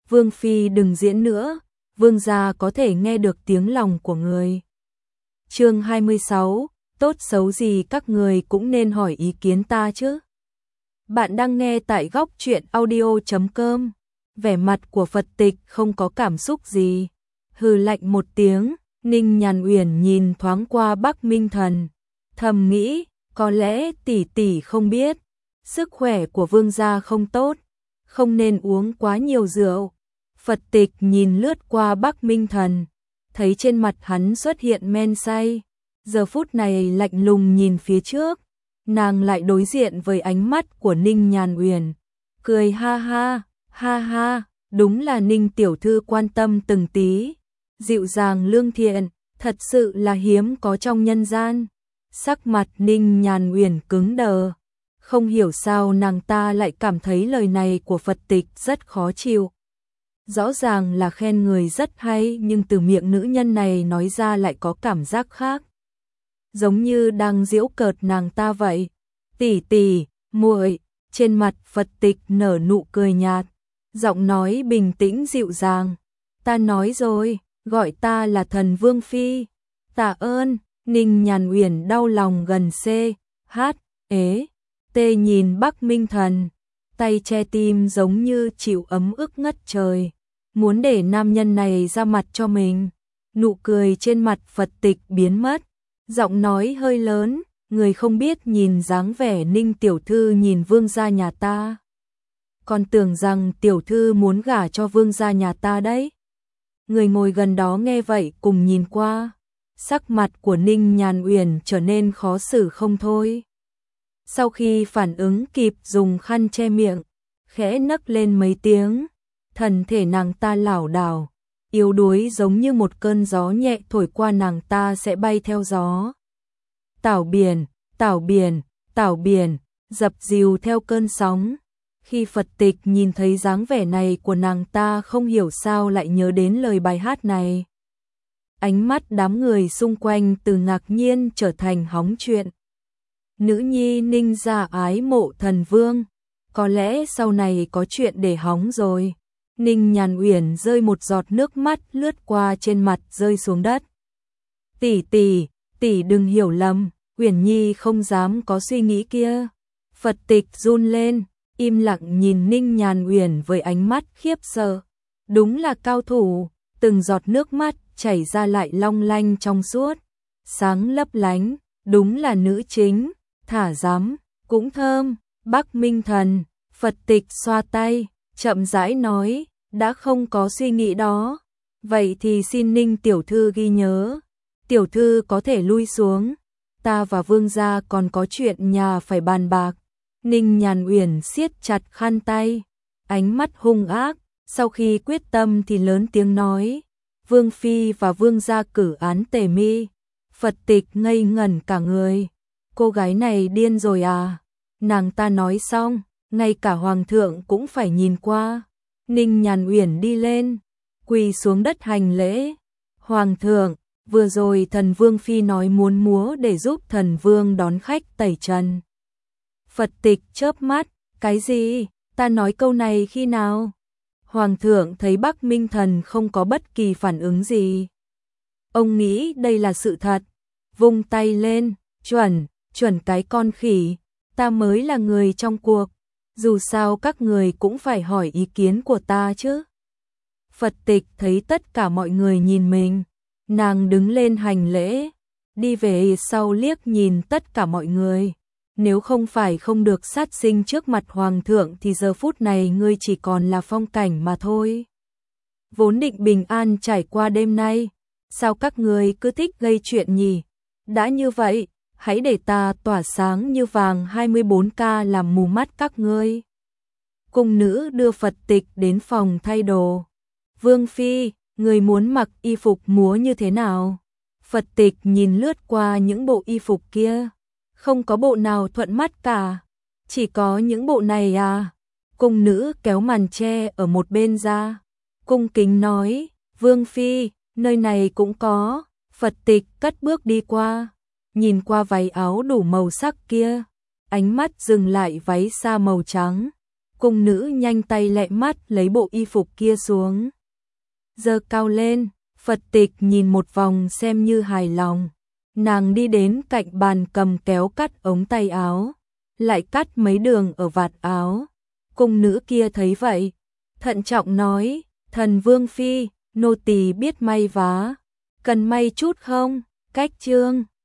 Vương Phi đừng diễn nữa, Vương gia có thể nghe được tiếng lòng của người. Chương 26, tốt xấu gì các người cũng nên hỏi ý kiến ta chứ. Bạn đang nghe tại góc truyện audio.com. Vẻ mặt của Phật Tịch không có cảm xúc gì. Hừ lạnh một tiếng, Ninh Nhàn Uyển nhìn thoáng qua Bắc Minh Thần. Thầm nghĩ, có lẽ tỷ tỷ không biết. Sức khỏe của vương gia không tốt, không nên uống quá nhiều rượu. Phật Tịch nhìn lướt qua Bắc Minh Thần, thấy trên mặt hắn xuất hiện men say. Giờ phút này lạnh lùng nhìn phía trước, nàng lại đối diện với ánh mắt của Ninh Nhàn Uyển, cười ha ha, đúng là Ninh tiểu thư quan tâm từng tí, dịu dàng lương thiện, thật sự là hiếm có trong nhân gian. Sắc mặt Ninh Nhàn Uyển cứng đờ, không hiểu sao nàng ta lại cảm thấy lời này của Phật Tịch rất khó chịu. Rõ ràng là khen người rất hay, nhưng từ miệng nữ nhân này nói ra lại có cảm giác khác, giống như đang giễu cợt nàng ta vậy. Tỷ tỷ, muội. Trên mặt Phật Tịch nở nụ cười nhạt, giọng nói bình tĩnh dịu dàng. Ta nói rồi, gọi ta là Thần Vương Phi. Tạ ơn. Ninh Nhàn Uyển đau lòng gần tê nhìn Bắc Minh Thần, tay che tim giống như chịu ấm ức ngất trời, muốn để nam nhân này ra mặt cho mình. Nụ cười trên mặt Phật Tịch biến mất, giọng nói hơi lớn, người không biết nhìn dáng vẻ Ninh tiểu thư nhìn vương gia nhà ta, còn tưởng rằng tiểu thư muốn gả cho vương gia nhà ta đấy. Người ngồi gần đó nghe vậy cùng nhìn qua, sắc mặt của Ninh Nhàn Uyển trở nên khó xử không thôi. Sau khi phản ứng kịp dùng khăn che miệng, khẽ nấc lên mấy tiếng, thân thể nàng ta lảo đảo, yếu đuối giống như một cơn gió nhẹ thổi qua nàng ta sẽ bay theo gió. Tảo biển, dập dìu theo cơn sóng. Khi Phật Tịch nhìn thấy dáng vẻ này của nàng ta không hiểu sao lại nhớ đến lời bài hát này. Ánh mắt đám người xung quanh từ ngạc nhiên trở thành hóng chuyện. Nữ nhi Ninh gia ái mộ thần vương, có lẽ sau này có chuyện để hóng rồi. Ninh Nhàn Uyển rơi một giọt nước mắt lướt qua trên mặt rơi xuống đất. Tỷ đừng hiểu lầm, Uyển nhi không dám có suy nghĩ kia. Phật Tịch run lên, im lặng nhìn Ninh Nhàn Uyển với ánh mắt khiếp sợ. Đúng là cao thủ, từng giọt nước mắt chảy ra lại long lanh trong suốt, sáng lấp lánh, đúng là nữ chính, thả dám, cũng thơm. Bắc Minh Thần, Phật Tịch xoa tay, chậm rãi nói, đã không có suy nghĩ đó, vậy thì xin Ninh tiểu thư ghi nhớ, tiểu thư có thể lui xuống, ta và vương gia còn có chuyện nhà phải bàn bạc. Ninh Nhàn Uyển siết chặt khăn tay, ánh mắt hung ác, sau khi quyết tâm thì lớn tiếng nói, Vương Phi và vương gia cử án tề mi. Phật Tịch ngây ngẩn cả người, cô gái này điên rồi à? Nàng ta nói xong, ngay cả hoàng thượng cũng phải nhìn qua. Ninh Nhàn Uyển đi lên, quỳ xuống đất hành lễ. Hoàng thượng, vừa rồi thần Vương Phi nói muốn múa để giúp thần Vương đón khách tẩy trần. Phật Tịch chớp mắt, cái gì? Ta nói câu này khi nào? Hoàng thượng thấy Bắc Minh Thần không có bất kỳ phản ứng gì. Ông nghĩ đây là sự thật, vung tay lên, chuẩn cái con khỉ, ta mới là người trong cuộc, dù sao các người cũng phải hỏi ý kiến của ta chứ. Phật Tịch thấy tất cả mọi người nhìn mình, nàng đứng lên hành lễ, đi về sau liếc nhìn tất cả mọi người. Nếu không phải không được sát sinh trước mặt hoàng thượng thì giờ phút này ngươi chỉ còn là phong cảnh mà thôi. Vốn định bình an trải qua đêm nay, sao các ngươi cứ thích gây chuyện nhỉ? Đã như vậy, hãy để ta tỏa sáng như vàng 24K làm mù mắt các ngươi. Cung nữ đưa Phật Tịch đến phòng thay đồ. Vương Phi, người muốn mặc y phục múa như thế nào? Phật Tịch nhìn lướt qua những bộ y phục kia, không có bộ nào thuận mắt cả, chỉ có những bộ này à? Cung nữ kéo màn che ở một bên ra, cung kính nói, Vương Phi, nơi này cũng có. Phật Tịch cất bước đi qua, nhìn qua váy áo đủ màu sắc kia, ánh mắt dừng lại váy sa màu trắng, Cung nữ nhanh tay lẹ mắt lấy bộ y phục kia xuống, giơ cao lên. Phật Tịch nhìn một vòng xem như hài lòng. Nàng đi đến cạnh bàn cầm kéo cắt ống tay áo, lại cắt mấy đường ở vạt áo. Cung nữ kia thấy vậy, thận trọng nói, thần vương phi, nô tỳ biết may vá, cần may chút không? Cách trương